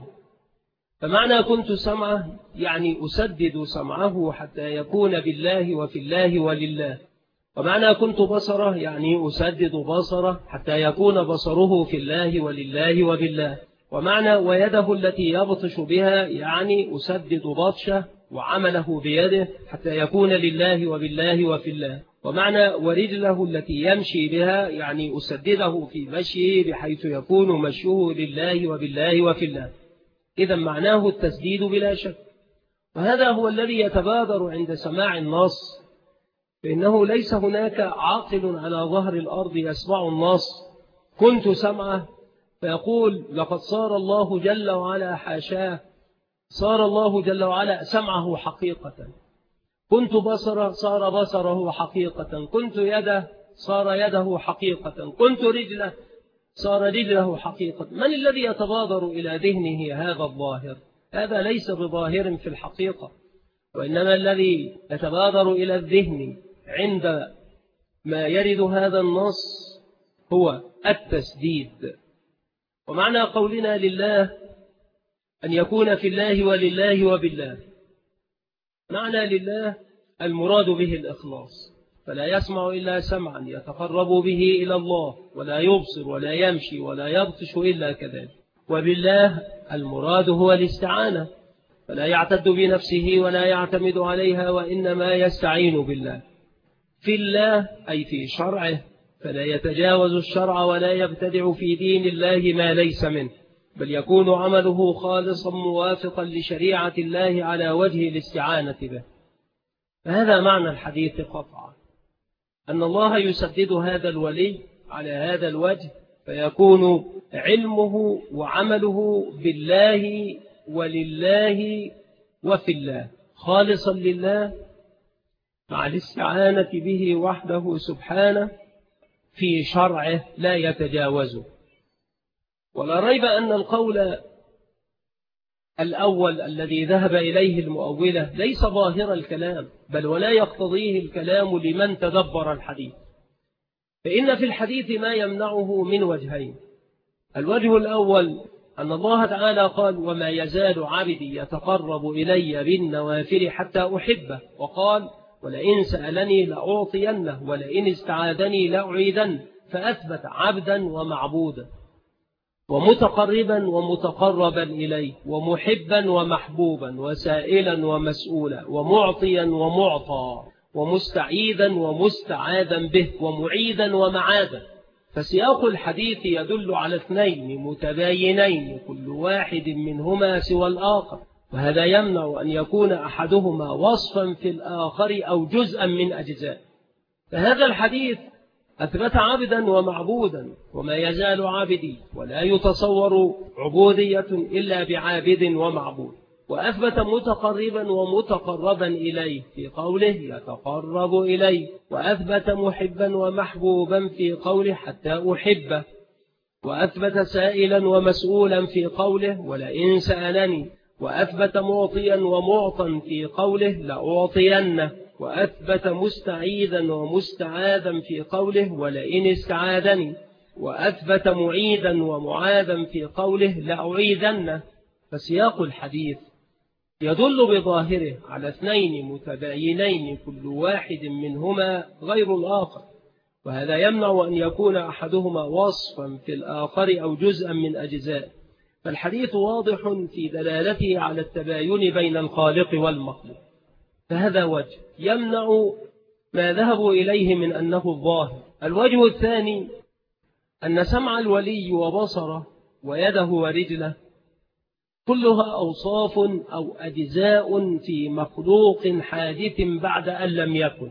فمعنى كنت سمعه يعني أسدد سمعه حتى يكون بالله وفي الله ولله، ومعنى كنت بصره يعني أسدد بصره حتى يكون بصره في الله ولله وبالله، ومعنى ويده التي يبطش بها يعني أسدد بطشه وعمله بيده حتى يكون لله وبالله وفي الله، ومعنى ورجله التي يمشي بها يعني أسدده في مشيه بحيث يكون مشيه لله وبالله وفي الله. إذا معناه التسديد بلا شك، وهذا هو الذي يتبادر عند سماع النص، فإنه ليس هناك عاقل على ظهر الأرض يسمع النص كنت سمعه فيقول لقد صار الله جل وعلا حاشاه، صار الله جل وعلا سمعه حقيقة، كنت بصره صار بصره حقيقة، كنت يده صار يده حقيقة، كنت رجله صار رجله حقيقة. من الذي يتبادر إلى ذهنه هذا الظاهر؟ هذا ليس بظاهر في الحقيقة، وإنما الذي يتبادر إلى الذهن عند ما يرد هذا النص هو التسديد. ومعنى قولنا لله أن يكون في الله ولله وبالله، معنى لله المراد به الإخلاص، فلا يسمع إلا سمعا يتقرب به إلى الله، ولا يبصر ولا يمشي ولا يبطش إلا كذلك. وبالله المراد هو الاستعانة، فلا يعتد بنفسه ولا يعتمد عليها، وإنما يستعين بالله في الله أي في شرعه، فلا يتجاوز الشرع ولا يبتدع في دين الله ما ليس منه، بل يكون عمله خالصا موافقا لشريعة الله على وجه الاستعانة به. فهذا معنى الحديث قطعا، أن الله يسدد هذا الولي على هذا الوجه، فيكون علمه وعمله بالله ولله وفي الله خالصا لله، مع الاستعانة به وحده سبحانه في شرعه لا يتجاوزه. ولا ريب أن القول الأول الذي ذهب إليه المؤولة ليس ظاهر الكلام، بل ولا يقتضيه الكلام لمن تدبر الحديث، فإن في الحديث ما يمنعه من وجهين. الوجه الأول أن الله تعالى قال: وما يزال عبدي يتقرب إلي بالنوافل حتى أحبه، وقال: ولئن سألني لأعطينه ولئن استعاذني لأعيذنه، فأثبت عبدا ومعبودا ومتقربا ومتقربا إليه ومحبا ومحبوبا وسائلا ومسؤولا ومعطيا ومعطى ومستعيذا ومستعاذا به ومعيدا ومعادا. فسياق الحديث يدل على اثنين متباينين كل واحد منهما سوى الآخر، وهذا يمنع أن يكون أحدهما وصفا في الآخر أو جزءا من أجزاء. فهذا الحديث أثبت عبدا ومعبودا، وما يزال عبدي، ولا يتصور عبودية إلا بعابد ومعبود، وأثبت متقربا ومتقربا إليه في قوله يتقرب إليه، وأثبت محبا ومحبوبا في قوله حتى أحبه، وأثبت سائلا ومسؤولا في قوله ولئن سألني، وأثبت معطيا ومعطا في قوله لأعطينه، وأثبت مستعيذا ومستعاذا في قوله ولئن استعاذني، وأثبت معيدا ومعاذا في قوله لأعيذنه. فسياق الحديث يدل بظاهره على اثنين متباينين كل واحد منهما غير الآخر، وهذا يمنع أن يكون أحدهما وصفا في الآخر أو جزءا من أجزاء. فالحديث واضح في دلالته على التباين بين الخالق والمخلوق، فهذا وجه يمنع ما ذهبوا إليه من أنه الظاهر. الوجه الثاني أن سمع الولي وبصره ويده ورجله كلها أوصاف أو أجزاء في مخلوق حادث بعد أن لم يكن،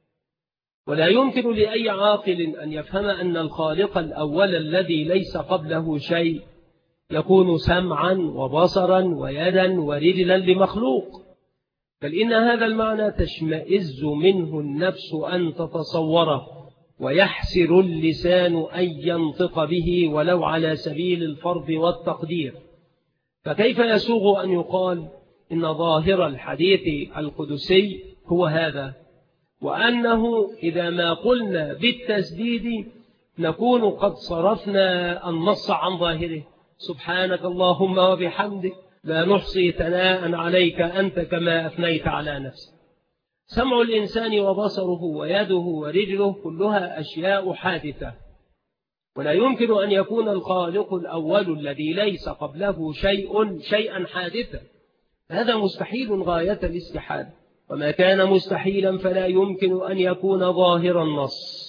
ولا يمكن لأي عاقل أن يفهم أن الخالق الأول الذي ليس قبله شيء يكون سمعا وبصرا ويدا ورجلا لمخلوق، بل إن هذا المعنى تشمئز منه النفس أن تتصوره، ويحسر اللسان أن ينطق به ولو على سبيل الفرض والتقدير. فكيف يسوغ أن يقال إن ظاهر الحديث القدسي هو هذا، وأنه إذا ما قلنا بالتسديد نكون قد صرفنا النص عن ظاهره؟ سبحانك اللهم وبحمدك لا نحصي ثناء عليك أنت كما أثنيت على نفسك. سمع الإنسان وبصره ويده ورجله كلها أشياء حادثة، ولا يمكن أن يكون الخالق الأول الذي ليس قبله شيئا حادثا، هذا مستحيل غاية الاستحالة، وما كان مستحيلا فلا يمكن أن يكون ظاهر النص،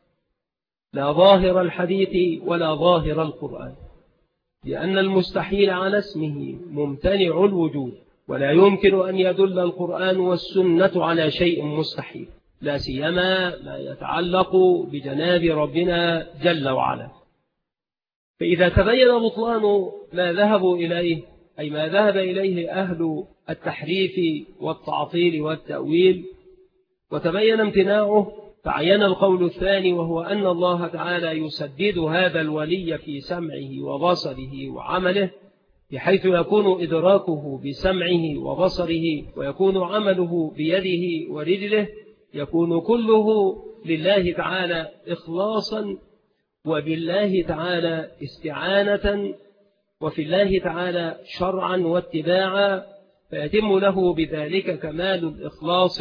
لا ظاهر الحديث ولا ظاهر القرآن، لأن المستحيل على اسمه ممتنع الوجود، ولا يمكن أن يدل القرآن والسنة على شيء مستحيل، لا سيما ما يتعلق بجناب ربنا جل وعلا. فإذا تبين بطلان ما ذهبوا إليه، أي ما ذهب إليه أهل التحريف والتعطيل والتأويل، وتبين امتناعه، فعين القول الثاني، وهو أن الله تعالى يسدد هذا الولي في سمعه وبصره وعمله، بحيث يكون إدراكه بسمعه وبصره ويكون عمله بيده ورجله، يكون كله لله تعالى إخلاصا، وبالله تعالى استعانة، وفي الله تعالى شرعا واتباعا، فيتم له بذلك كمال الإخلاص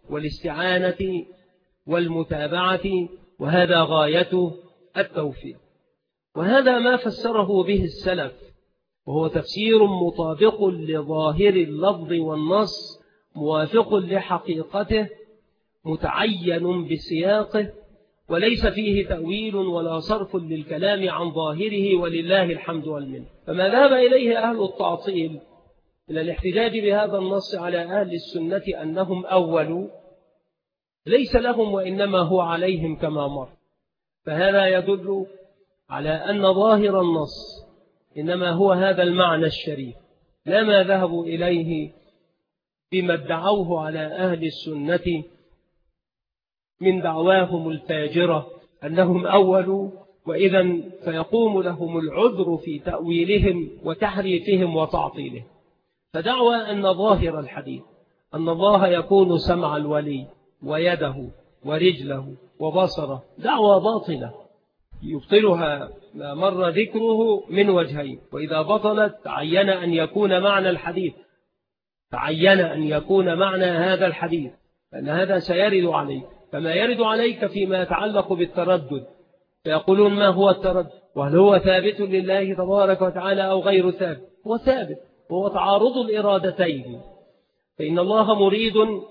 والاستعانة والمتابعة، وهذا غاية التوفيق. وهذا ما فسره به السلف، وهو تفسير مطابق لظاهر اللفظ والنص، موافق لحقيقته، متعين بسياقه، وليس فيه تأويل ولا صرف للكلام عن ظاهره، ولله الحمد والمنة. فما ذهب إليه أهل التعطيل إلى الاحتجاج بهذا النص على أهل السنة أنهم أولوا، ليس لهم وإنما هو عليهم كما مر. فهذا يدل على أن ظاهر النص إنما هو هذا المعنى الشريف، لا ما ذهبوا إليه بما ادعوه على أهل السنة من دعواهم الفاجرة أنهم أولوا، وإذا فيقوم لهم العذر في تأويلهم وتحريفهم وتعطيلهم. فدعوى أن ظاهر الحديث أن الله يكون سمع الولي ويده ورجله وبصره دعوى باطلة يبطلها ما مر ذكره من وجهين. وإذا بطلت تعين أن يكون معنى الحديث، تعين أن يكون معنى هذا الحديث، لأن هذا سيرد عليك كما يرد عليك فيما يتعلق بالتردد. فيقولون ما هو التردد؟ وهل هو ثابت لله تبارك وتعالى أو غير ثابت؟ هو ثابت، وهو تعارض الإرادتين. فإن الله مريد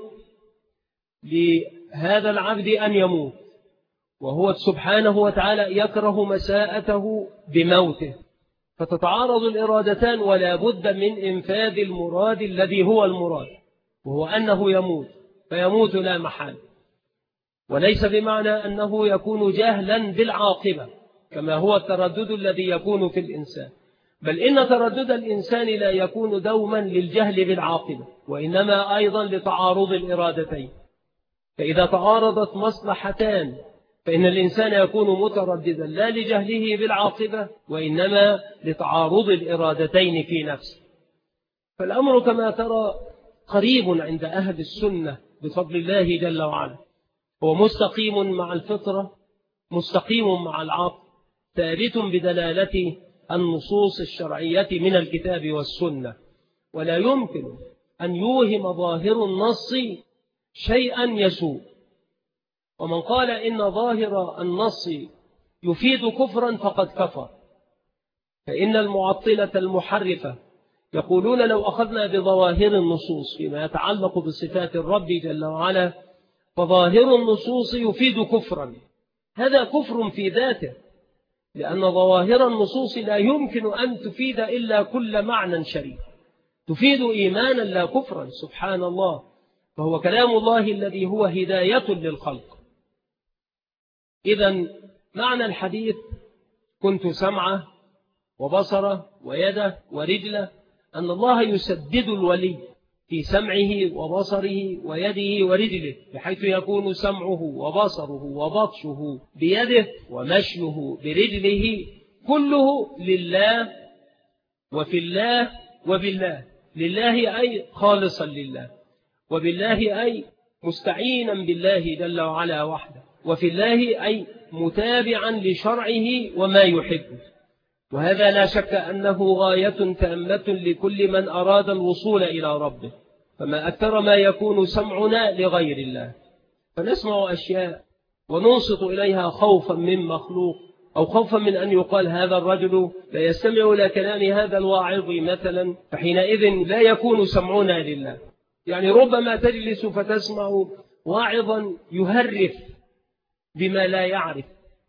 لهذا العبد أن يموت، وهو سبحانه وتعالى يكره مساءته بموته، فتتعارض الإرادتان، ولا بد من إنفاذ المراد الذي هو المراد، وهو أنه يموت، فيموت لا محال. وليس بمعنى أنه يكون جهلا بالعاقبة كما هو التردد الذي يكون في الإنسان، بل إن تردد الإنسان لا يكون دوما للجهل بالعاقبة، وإنما أيضا لتعارض الإرادتين. فإذا تعارضت مصلحتان فإن الإنسان يكون مترددا لا لجهله بالعاقبة، وإنما لتعارض الإرادتين في نفسه. فالأمر كما ترى قريب عند أهل السنة بفضل الله جل وعلا، هو مستقيم مع الفطرة، مستقيم مع العقل، ثابت بدلالة النصوص الشرعية من الكتاب والسنة، ولا يمكن أن يوهم ظاهر النص شيئا يسوء. ومن قال إن ظاهر النص يفيد كفرا فقد كفر. فإن المعطلة المحرفة يقولون لو أخذنا بظواهر النصوص فيما يتعلق بصفات الرب جل وعلا فظاهر النصوص يفيد كفرا. هذا كفر في ذاته، لأن ظواهر النصوص لا يمكن أن تفيد إلا كل معنى شريف، تفيد إيمانا لا كفرا سبحان الله. فهو كلام الله الذي هو هداية للخلق. إذن معنى الحديث كنت سمعه وبصره ويده ورجله، أن الله يسدد الولي في سمعه وبصره ويده ورجله، بحيث يكون سمعه وبصره وبطشه بيده ومشيه برجله كله لله وفي الله وبالله. لله أي خالصا لله، وبالله أي مستعينا بالله جل وعلا وحده، وفي الله أي متابعا لشرعه وما يحبه. وهذا لا شك أنه غاية تامة لكل من أراد الوصول إلى ربه. فما أكثر ما يكون سمعنا لغير الله، فنسمع أشياء وننصت إليها خوفا من مخلوق، أو خوفا من أن يقال هذا الرجل لا يستمع إلى كلام هذا الواعظ مثلا، فحينئذ لا يكون سمعنا لله. يعني ربما تجلس فتسمع واعظا يهرف بما لا يعرف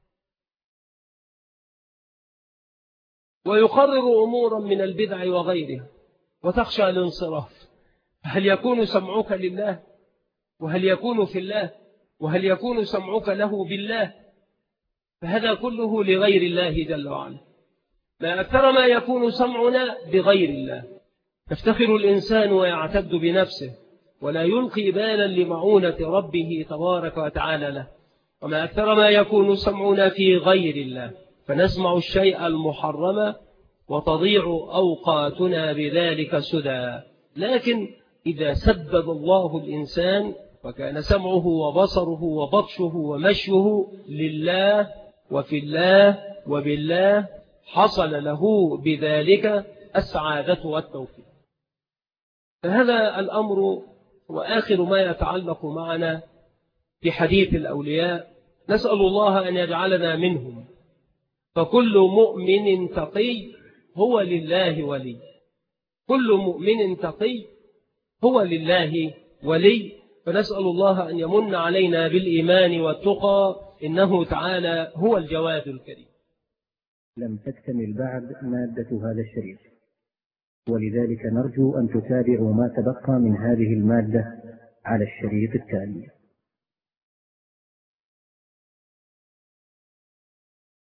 ويقرر أمورا من البدع وغيرها، وتخشى الانصراف. هل يكون سمعك لله؟ وهل يكون في الله؟ وهل يكون سمعك له بالله؟ فهذا كله لغير الله جل وعلا. ما أكثر ما يكون سمعنا بغير الله. يفتخر الإنسان ويعتد بنفسه ولا يلقي بالا لمعونة ربه تبارك وتعالى له. وما أكثر ما يكون سمعنا في غير الله، فنسمع الشيء المحرم وتضيع أوقاتنا بذلك سدى. لكن إذا سدد الله الإنسان وكان سمعه وبصره وبطشه ومشيه لله وفي الله وبالله، حصل له بذلك السعادة والتوفيق. فهذا الأمر وآخر ما يتعلق معنا في حديث الأولياء، نسأل الله أن يجعلنا منهم. فكل مؤمن تقي هو لله ولي، كل مؤمن تقي هو لله ولي. فنسأل الله أن يمن علينا بالإيمان والتقى، إنه تعالى هو الجواد الكريم. لم تكتمل بعد مادة هذا الشريط، ولذلك نرجو أن تتابعوا ما تبقى من هذه المادة على الشريط التالي.